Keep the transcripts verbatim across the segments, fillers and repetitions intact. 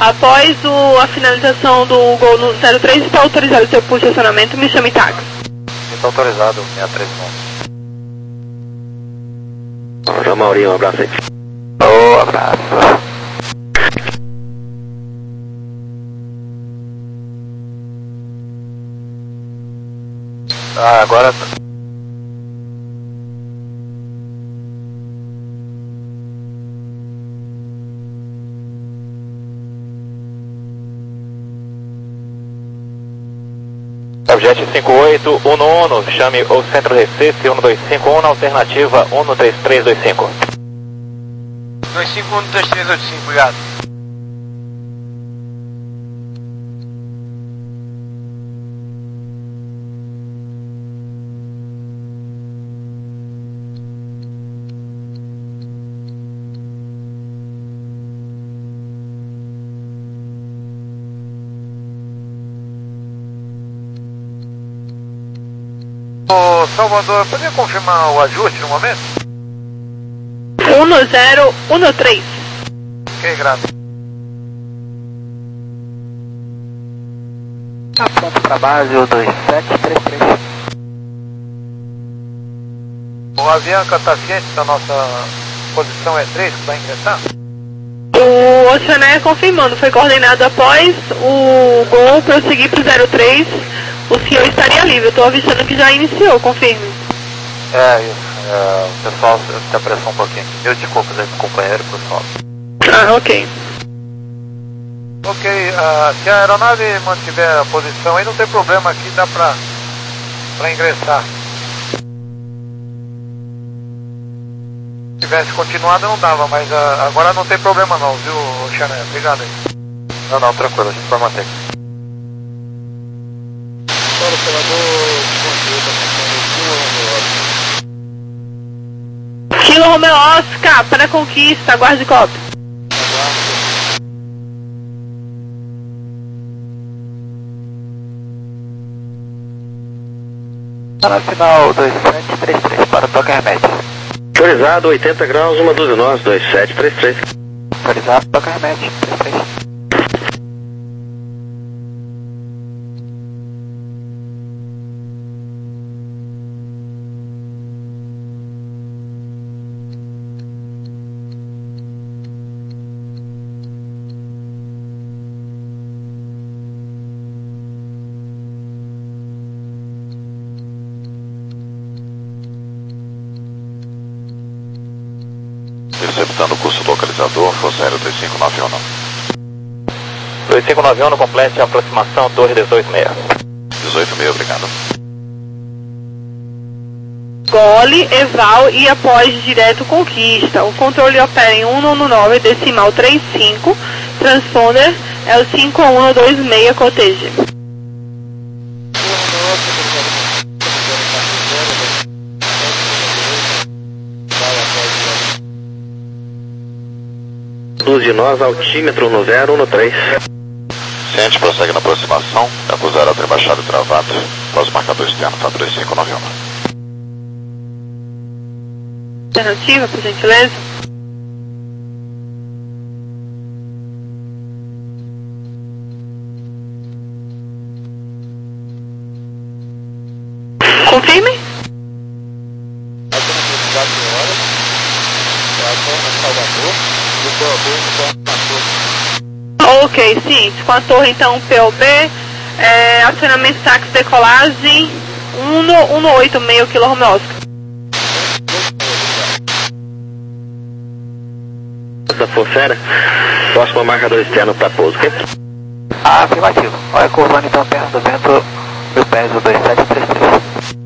Após o, a finalização do gol no zero três, está autorizado o seu posicionamento, me chame táxi. Está autorizado, seis três nove. João Maurinho, um abraço aí. Ô, oh, abraço. Ah, agora... Objet cinco oito, um um, chame o centro Recife, um dois cinco um, alternativa um três três dois cinco. dois cinco um três três oito cinco, obrigado. Ô, Salvador, poderia confirmar o ajuste no momento? um zero um três. Ok, graças. Tá pronto para base, o dois sete três três. O Avianca está ciente da nossa posição E três que vai ingressar? O Oceané confirmando, foi coordenado após o gol prosseguir para o zero três. O senhor estaria livre, eu estou avisando que já iniciou, confirme. É, isso. É, o pessoal se apressou um pouquinho. Mil desculpas aí pro companheiro e pro pessoal. Ah, ok. Ok, uh, se a aeronave mantiver a posição aí, não tem problema aqui, dá pra, pra ingressar. Se tivesse continuado não dava, mas uh, agora não tem problema não, viu, Xané? Obrigado aí. Não, não, tranquilo, a gente vai manter aqui. Kilo Romeo Oscar, para a conquista, aguarde copo. Tá na final dois sete três três, para toque remédio. Autorizado, oitenta graus, uma dúzia nós, dois sete três três. Autorizado, toque remédio, três três. Receptando o curso localizador, for zero dois cinco nove um. dois cinco nove um, complete a aproximação Torre dezoito seis. dezoito seis, obrigado. Gole, Eval e após direto conquista. O controle opera em um um nove decimal trinta e cinco. Transponder é o cinco um dois seis, coteje. Luz de nós, altímetro no zero um três. Ciente, prossegue na aproximação, acusar a embaixado travado, após o marcador externo, tá dois cinco nove um. Alternativa, por gentileza. Confirme. Ok, sim. Com a torre então P O B, é, acionamento táxi decolagem um um oito seis Kilo Romeo Oscar. Essa Forcera, próximo marcador externo para pouso, ok? Ah, afirmativo. Olha, curvando então perto do vento, meu peso dois sete três três.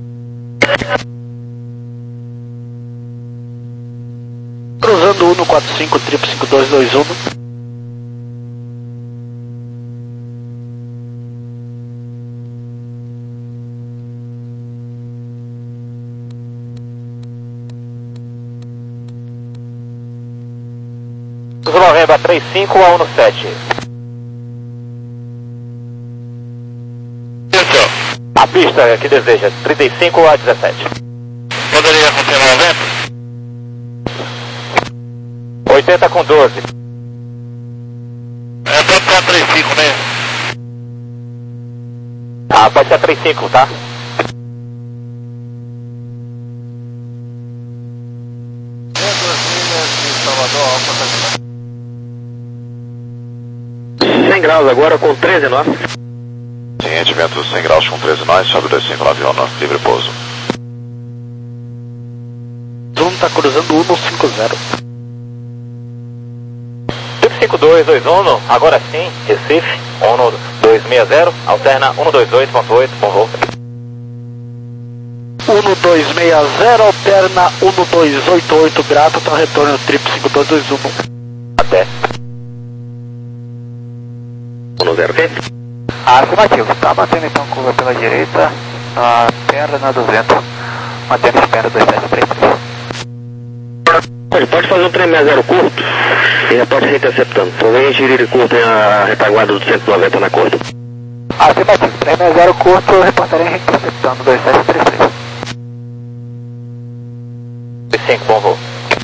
Cruzando um quatro cinco, triplo cinco dois dois um. Novembro trinta e cinco a um sete. A pista que deseja, trinta e cinco a dezessete. Poderia confirmar o vento? oitenta com doze. É, total cinco, né? Ah, pode ser trinta e cinco, tá? cem graus agora com treze nós. Seguinte, vento cem graus com treze nós, sobe dois cinco nove um, livre pouso. Zoom tá cruzando um cinco zero. cinco dois dois um, agora sim, Recife, um dois seis zero, alterna um dois oito ponto oito, bom voo. um dois seis zero, alterna um dois oito oito, grato, tá retorno trip cinco dois dois um. Até. um zero, ok? Afirmativo, tá mantendo então curva pela direita, na terra na duzentos, mantendo espera dois sete três três. Ele pode fazer um três seis zero curto e reporte reinterceptando. Provavelmente ele curto tem a retaguarda do cento e noventa na costa. Afirmativo, três seis zero curto, eu reportarei reinterceptando dois sete três três. cinco, bom voo.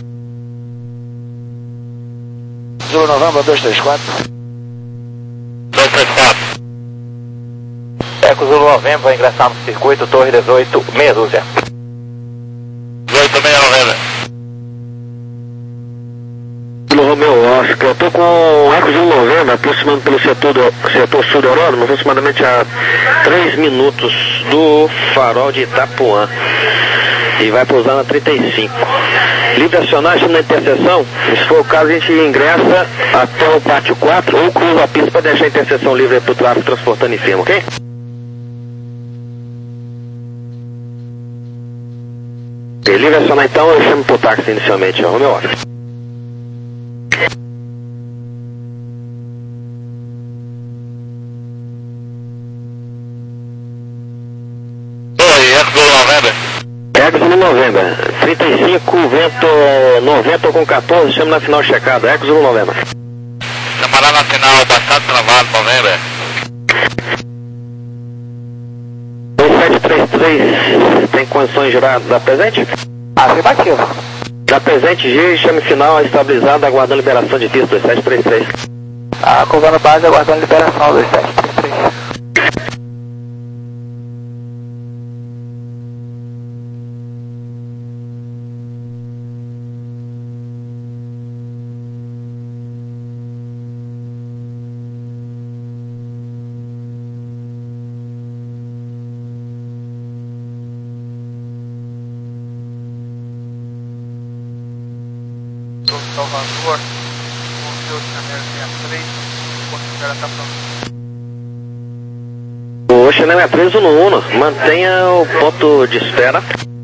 Zulu Novembro dois três quatro. dois três quatro. Eco Zulu Novembro vai ingressar no circuito Torre dezoito, meia dúzia. dezoito, meia novembro. Romeu Oscar, eu tô com o Eco Zulu Novembro aproximando pelo setor, do, setor sul do aeródromo, aproximadamente a três minutos do farol de Itapuã. E vai pousar na trinta e cinco. Livre acionar, na interseção. Se for o caso, a gente ingressa até o pátio quatro ou cruza a pista para deixar a interseção livre para o tráfego transportando em firma, ok? E livre acionar então, eu chamo pro táxi inicialmente, ó, Romeu Oscar. Eco Zulu Novembro, trinta e cinco, vento noventa com quatorze, chama na final checado, Eco Zulu Novembro. Chamará na final, bastante travado, novembro. dois sete três três, tem condições de girar da presente? Afirmativo. Da presente, gire, chame final estabilizado, aguardando liberação de pista, dois sete três três. Ah, curvando base, aguardando liberação, dois sete três três. Salvador, com seu Chanel sessenta e três, quando ela está pronto. O Chanel é preso no Uno, mantenha o ponto de espera.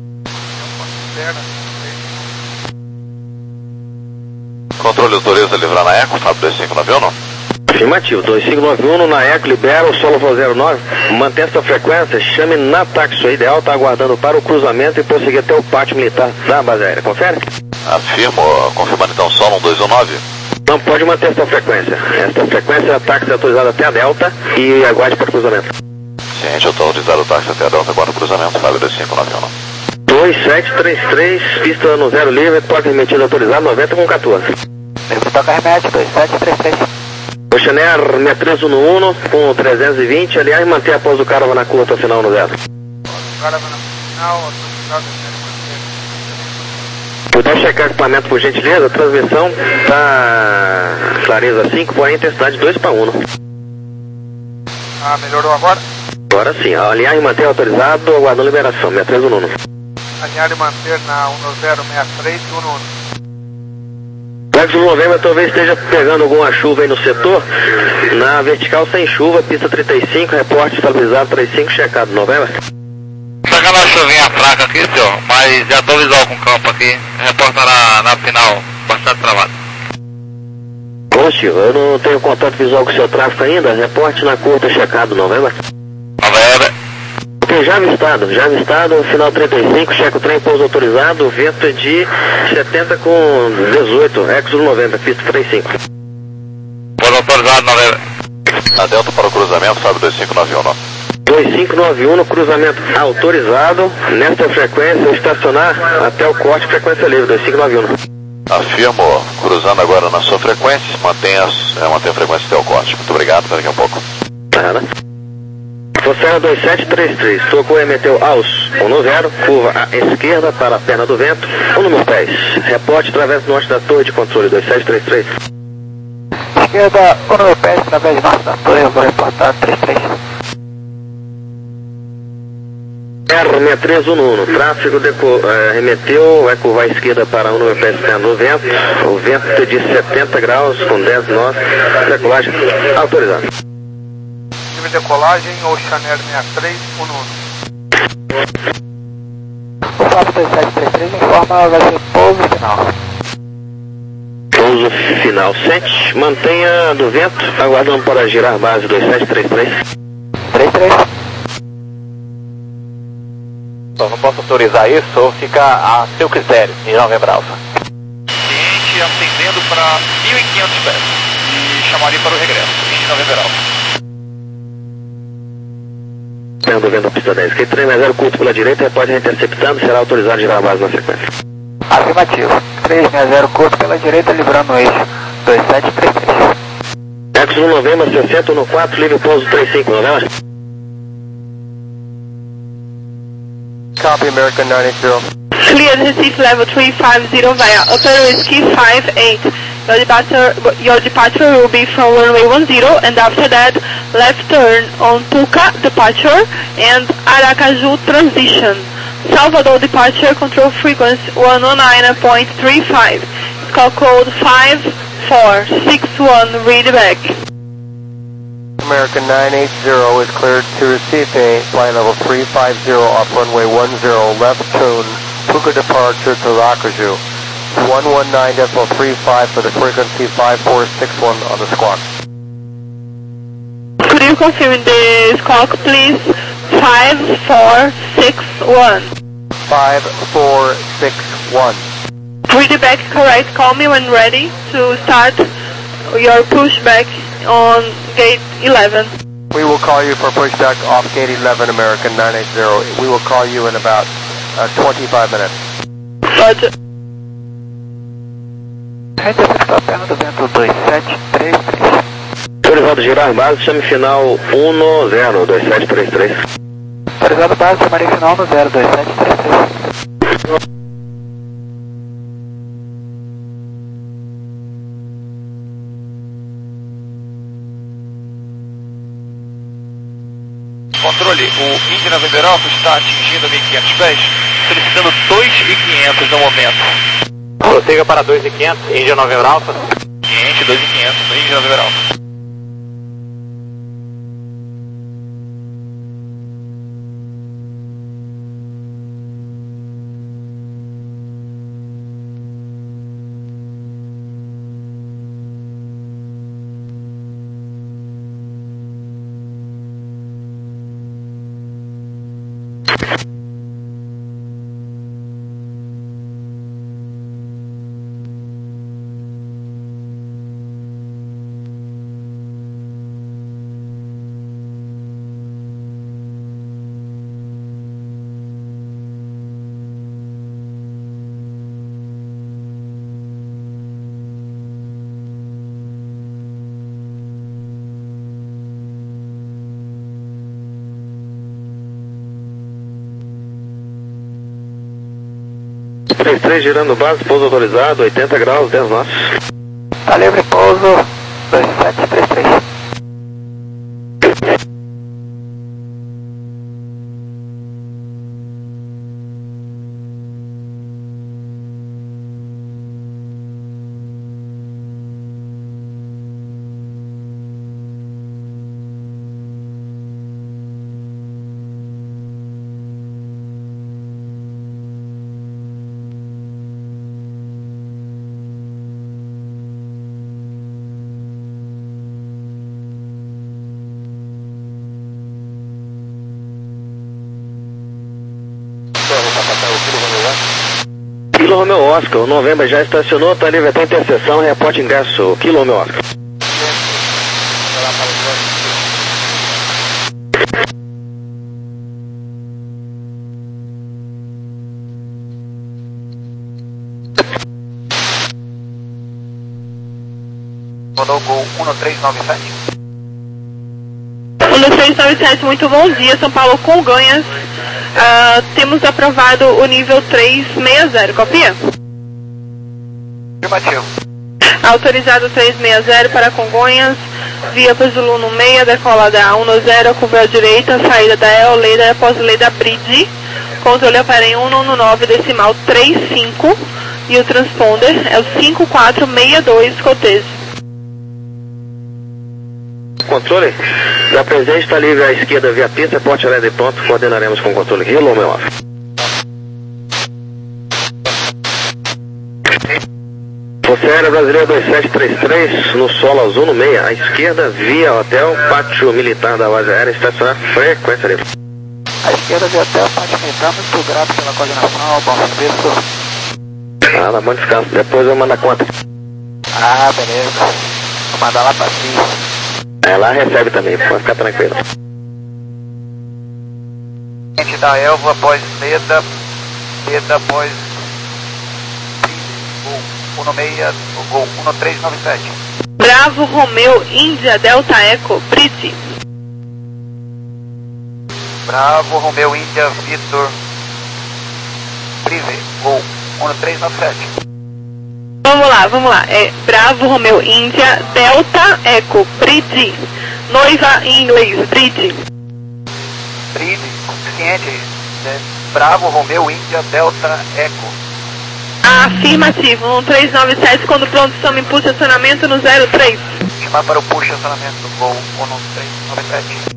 Controle autoriza livrar na Eco, Fábio dois cinco nove um. Afirmativo, dois cinco nove um na Eco, libera o solo for zero nove, mantém essa frequência, chame na táxi ideal, está aguardando para o cruzamento e prosseguir até o pátio militar da base aérea, confere? Afirmo, confirmando então solo um dois um nove. Não pode manter essa frequência, essa frequência é a táxi autorizada até a Delta e aguarde para o cruzamento. Ciente, eu estou autorizado o táxi até a Delta, agora o cruzamento, Fábio dois cinco nove um. dois sete três três, pista no zero livre, porta remetido autorizado, noventa com quatorze. Ele toca remete, dois sete três três. O Chanel me preso no Uno com trezentos e vinte, aliás, manter após o Caravana na curta final no zero. O Caravana final, autorizado, Puder checar o equipamento por gentileza, a transmissão está clareza cinco, porém intensidade dois para um. Ah, melhorou agora? Agora sim, alinhar e manter autorizado, aguardando liberação, me preso no Uno. Alinhar e manter na um zero seis três e um Uno. Eco Zulu Novembro talvez esteja pegando alguma chuva aí no setor, na vertical sem chuva, pista trinta e cinco, reporte estabilizado trinta e cinco, checado, Novembro. Pegando uma chuvinha fraca aqui, senhor, mas já estou visual com o campo aqui, reporta na, na final, bastante travado. Positivo, eu não tenho contato visual com o seu tráfego ainda, reporte na curta, checado, Novembro. Novembro. Ok, já avistado, já avistado, final trinta e cinco, checa o trem, pouso autorizado, vento é de setenta com dezoito, Eco Zulu Novembro, pista trinta e cinco. Pouso autorizado, Novembro. A Delta para o cruzamento, Fábio dois cinco nove um. dois cinco nove um no cruzamento autorizado, nesta frequência, estacionar até o corte frequência livre, dois cinco nove um. Afirmo, cruzando agora na sua frequência, mantenha, é, mantenha a frequência até o corte. Muito obrigado, até daqui a pouco. Nada. Forcera dois sete três três, tocou e emeteu aos um no zero, curva à esquerda para a perna do vento, um no meu pés. Reporte através do norte da torre de controle dois sete três três. Esquerda, um no meu pés, através do norte da torre, eu vou reportar três três. R seis três um no um, tráfego deco, é, remeteu, vai curvar à esquerda para um no meu pés, perna do vento, o vento de setenta graus com dez nós, decolagem autorizada. Decolagem, Oceanair sessenta e três, um no um. O Fábio dois sete três três informa, vai ser pouso final. Pouso final sete, mantenha do vento, aguardando para girar base dois sete três três. três três. Então, não posso autorizar isso ou fica a seu critério, em Novembro Alfa. Cliente atendendo para mil e quinhentos pés e chamaria para o regresso, em Novembro Alfa. Perna do vento da pista dez, Q três mais zero, curto pela direita, repórter interceptando, será autorizado a girar a base na sequência. Afirmativo. três seis zero, curto pela direita, livrando o eixo dois sete três três. X um Novembro, sessenta no quatro, livre pouso três cinco, Novembro. Copy, American nine eight zero. Cleared Recife level three five zero via upper whiskey five eight. Your departure, your departure will be from runway one zero, and after that, left turn on Tuca departure and Aracaju transition. Salvador departure, control frequency one oh nine point three five. Call code five four six one, read back. American nine eight zero is cleared to Recife, flight level three five zero off runway one zero, left turn, Tuca departure to Aracaju. one one nine point three five for the frequency five four six one on the squawk. Could you confirm the squawk, please? five four six one. five four six one. Read it back correct. Call me when ready to start your pushback on gate eleven. We will call you for pushback off gate eleven, American nine eight zero. We will call you in about uh, twenty-five minutes. Roger. Interceptou a perna do vento dois sete três três. Autorizado girar base, chame final um no zero, dois sete três três. Autorizado base, chamaria final no zero dois sete três três. Controle, o Indy November Alpha está atingindo mil e quinhentos pés, solicitando dois mil e quinhentos no momento. Prossiga para dois mil e quinhentos, Indy Novembro Alfa. Cliente dois mil e quinhentos, Indy November Alpha. três três girando base, pouso autorizado, oitenta graus, dez nós. Tá livre, pouso dois sete três três. Kilo Romeo Oscar, o Novembro já estacionou, está livre até interseção, reporte ingresso, Kilo Romeo Oscar. Mandou Gol um três nove sete. um três nove sete, muito bom dia, São Paulo Congonhas. Uh, temos aprovado o nível três seis zero, copia? Afirmativo. Autorizado três seis zero para Congonhas, via para Zulu no meio, decola da um zero, curva à direita, saída da E O Leda, após Leda Bridge, controle opera em um nove decimal trinta e cinco e o transponder é o cinco quatro seis dois, cotejo. Controle, da presente está livre à esquerda via pista, porte alerta e pronto, coordenaremos com o controle. Hello, meu off. Força Aérea Brasileira dois sete três três, no solo azul no meia, à esquerda via hotel, pátio militar da base aérea, estacionar frequência livre. À esquerda via hotel, pátio militar, muito grato pela coordenação, bom serviço. Ah, tá bom descanso, depois eu mando a conta. Ah, beleza. Vou mandar lá pra cima. É, lá recebe também, pode ficar tranquilo. Gente da Elva após Leda, Leda após Gol um seis, Gol um três nove sete. Bravo Romeu Índia Delta Eco Brite. Bravo Romeu Índia Vitor Prive, Gol um três nove sete. Vamos lá, vamos lá. É Bravo Romeu Índia Delta Eco Bride. Noiva em inglês, Bride. Bride, ciente, né? Bravo Romeu Índia Delta Eco. Afirmativo, um três nove sete, quando pronto, estamos em posicionamento no zero três. Chamar para o push acionamento do Gol um três nove sete.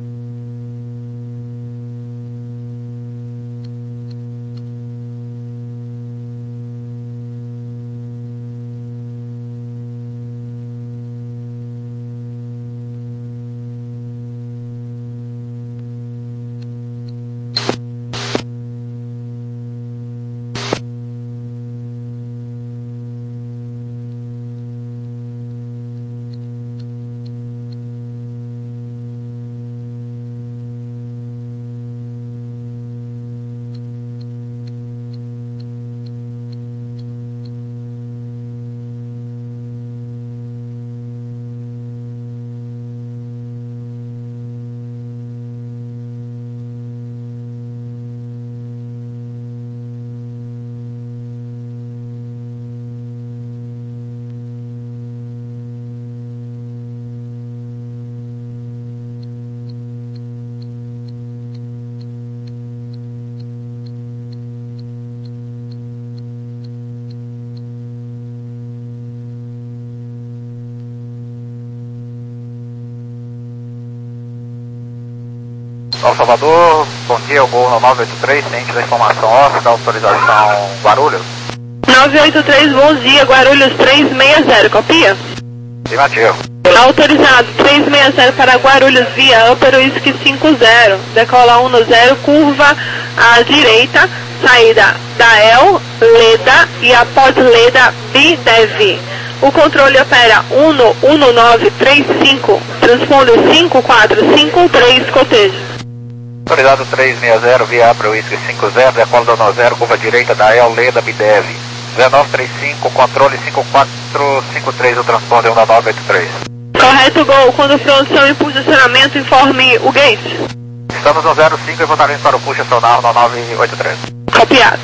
São Salvador, bom dia, o Gol no nove oito três, ciente da informação off, da autorização Guarulhos. nove oito três, bom dia, Guarulhos três seis zero, copia? Afirmativo. Autorizado três seis zero para Guarulhos via Upper Whisky cinco zero, decola um zero, curva à direita, saída da E L, Leda e após Leda B-Dev. O controle opera um um nove três cinco, transponder cinco quatro cinco três, cotejo. Autorizado três seis zero, via Upper Whisky cinco zero, decola do um zero, curva direita da E L, Leda B-Dev. um nove três cinco, controle cinco quatro cinco três, o transponder um nove oito três. Correto, Gol. Quando produção em posicionamento, informe o gate. Estamos no zero cinco e voltaremos para o push acionar no nove oito três. Copiado.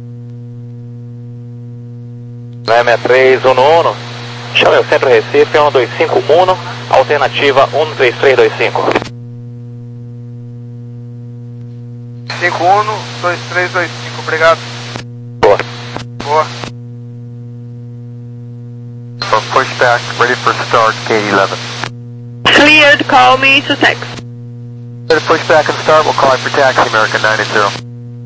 nove seis três um um, chame o centro Recife um dois cinco um, alternativa um três três dois cinco. cinco um, dois três dois cinco, obrigado. Boa. Boa. Pushback, ready for start, K eleven. Cleared, call me to text. Ready to push back and start, we'll call you for taxi, American nine eight zero.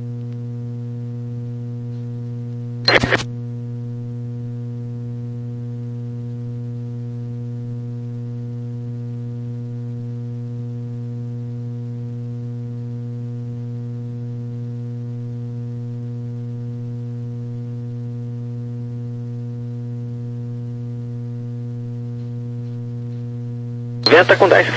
Venta com dez.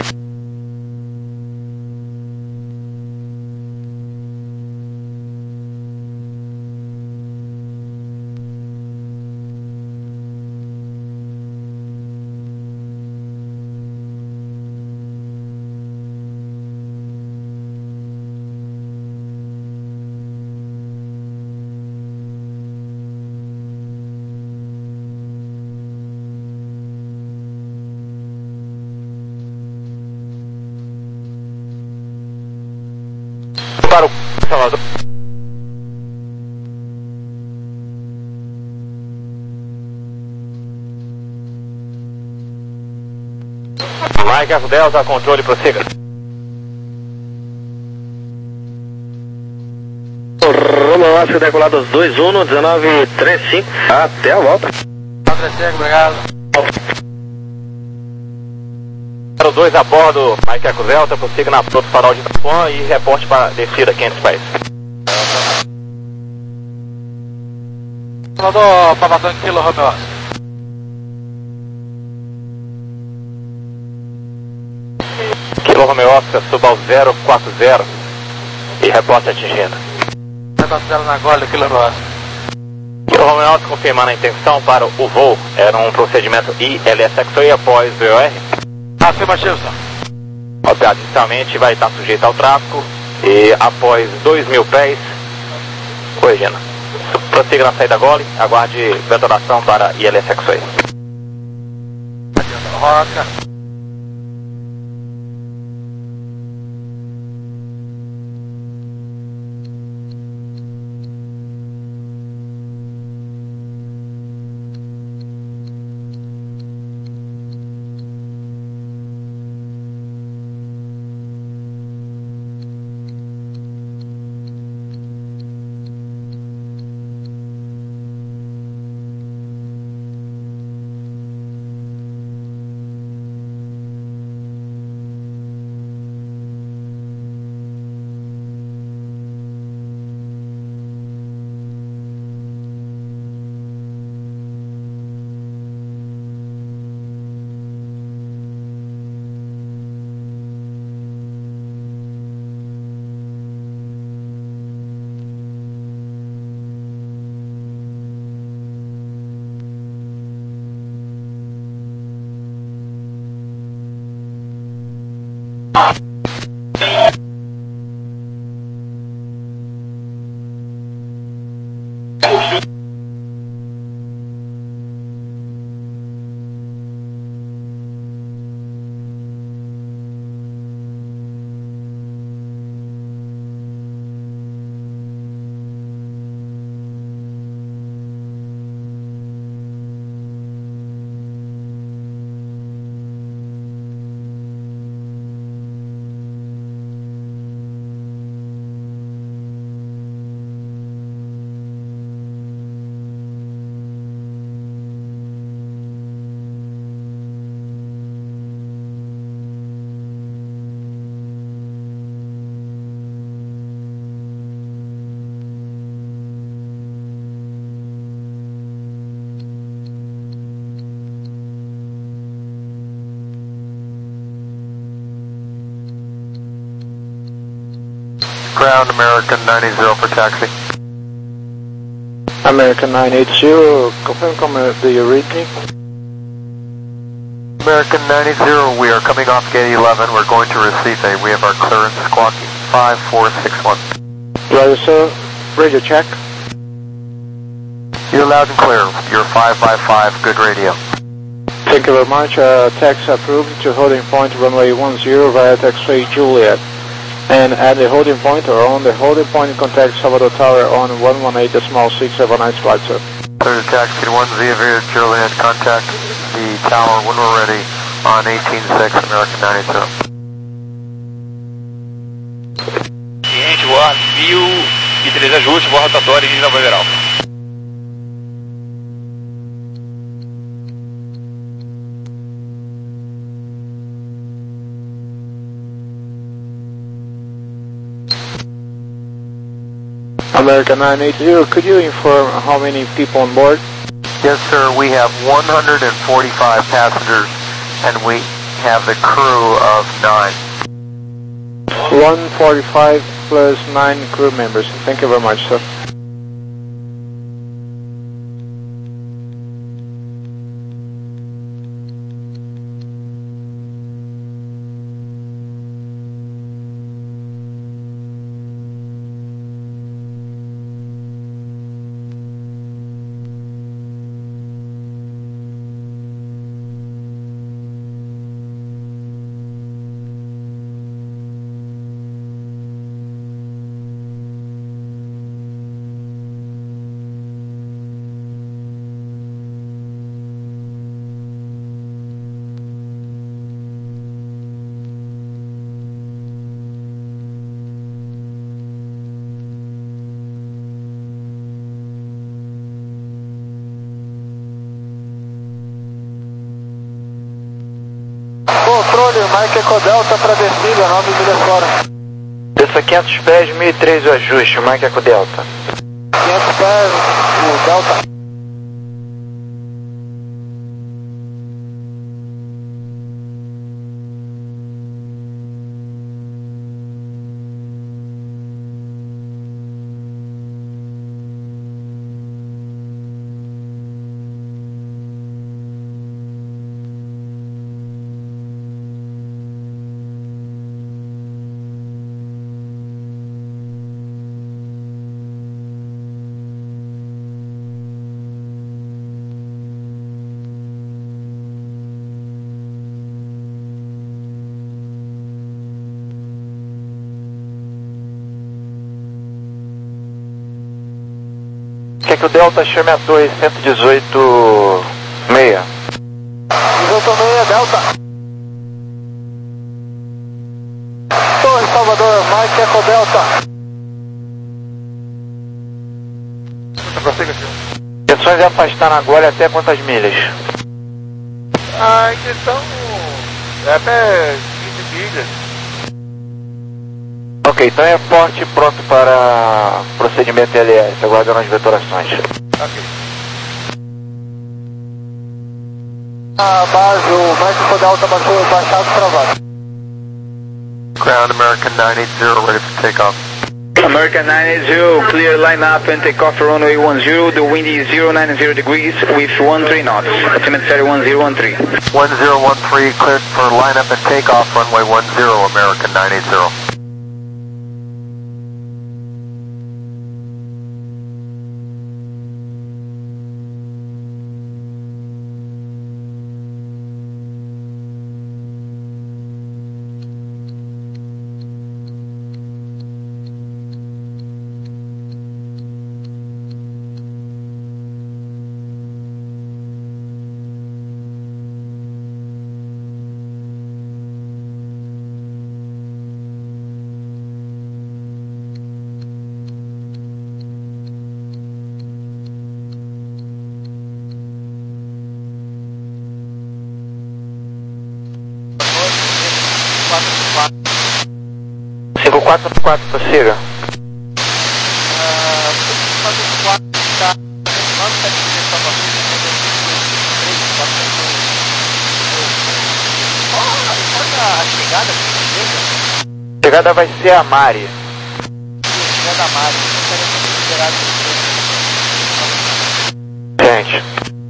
para o Salvador. Mike Eco Delta, controle, prossiga. Romeo Oscar decolados dois um, dezenove trinta e cinco, até a volta. Obrigado. zero dois a bordo, Mike Eco Delta, prossiga na Proto Farol de Itapuã e reporte para descida quinhentos pés. Salvador, Pavadão Kilo Romeo Oscar. Kilo Romeo Oscar, suba ao zero quatro zero e reporte atingindo. zero quatro zero na Gole, Kilo Romeo Oscar. Kilo Romeo Oscar confirmando a intenção para o voo. Era um procedimento I L S X-Ray após V O R. Afirmativo, senhor. Operado inicialmente vai estar sujeito ao tráfego e após dois mil pés, corrigindo. Prossiga na saída Gole, aguarde detonação para I L S X-Ray. Roca. Ground American nine eighty for taxi. American nine eighty, confirm comment the origin. American nine eighty, we are coming off gate eleven. We're going to Recife. We have our clearance squawking five four six one. Roger, sir. Radio check. You're loud and clear. You're five five five. Good radio. Thank you very much. Uh, taxi approved to holding point runway one zero via taxiway Juliet. And at the holding point or on the holding point, contact Salvador Tower on one one eight decimal six. Have a nice flight, sir. Clear to taxi one via via Juliet. Contact the tower when we're ready on eighteen six American nine eighty. Cliente, voa mil e três ajuste, voa rotatória e Nova Geral. American nine eighty, could you inform how many people on board? Yes, sir. We have one hundred forty-five passengers, and we have the crew of nine. one forty-five plus nine crew members. Thank you very much, sir. Mike Eco Delta para descida, nove milhas fora. Desça quinhentos pés, mil e três o ajuste, Mike Eco Delta. quinhentos pés, o Delta. Quer que o Delta chame a torre cento e dezoito meia? dezoito meia, Delta. Torre Salvador, Mike Eco Delta. Prossiga, senhor. Intenções de afastar na Gole até quantas milhas? A intenção é até quinze milhas. Ok, então é forte e pronto para procedimento L S, aguardando as vetorações. Ok. A base, o Mike Eco Delta baixou, baixado travado. Ground American nine eight zero, ready for takeoff. American nine eight zero, clear line up and take off runway one zero, the wind is zero nine zero degrees with one three knots, altimeter series one zero one three. one zero one three, cleared for line up and takeoff, runway one zero, American nine eight zero. cinco quatro quatro, prossiga. A chegada vai ser a Mari. Chegada a Mari, Gente.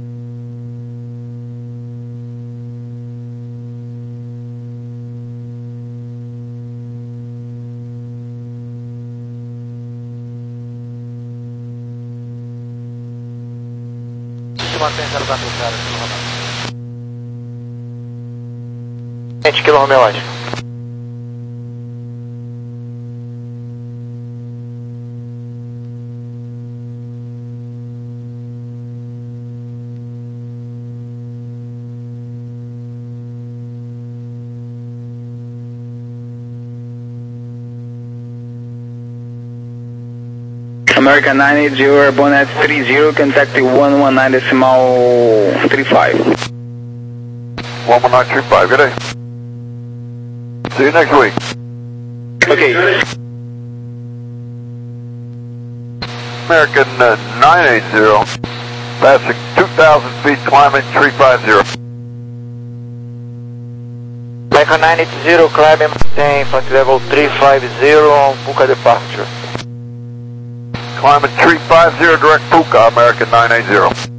Gente, quilo Romeo. American nine eight zero, airborne at three zero, contact one one nine decimal three five. one one nine three five, good day. See you next week. Okay. American uh, nine eight zero, passing two thousand feet, climbing three five zero. American nine eight zero, climbing, maintain flight level three five zero on Puka departure. Climbing three five zero, direct Puka, American nine eight zero.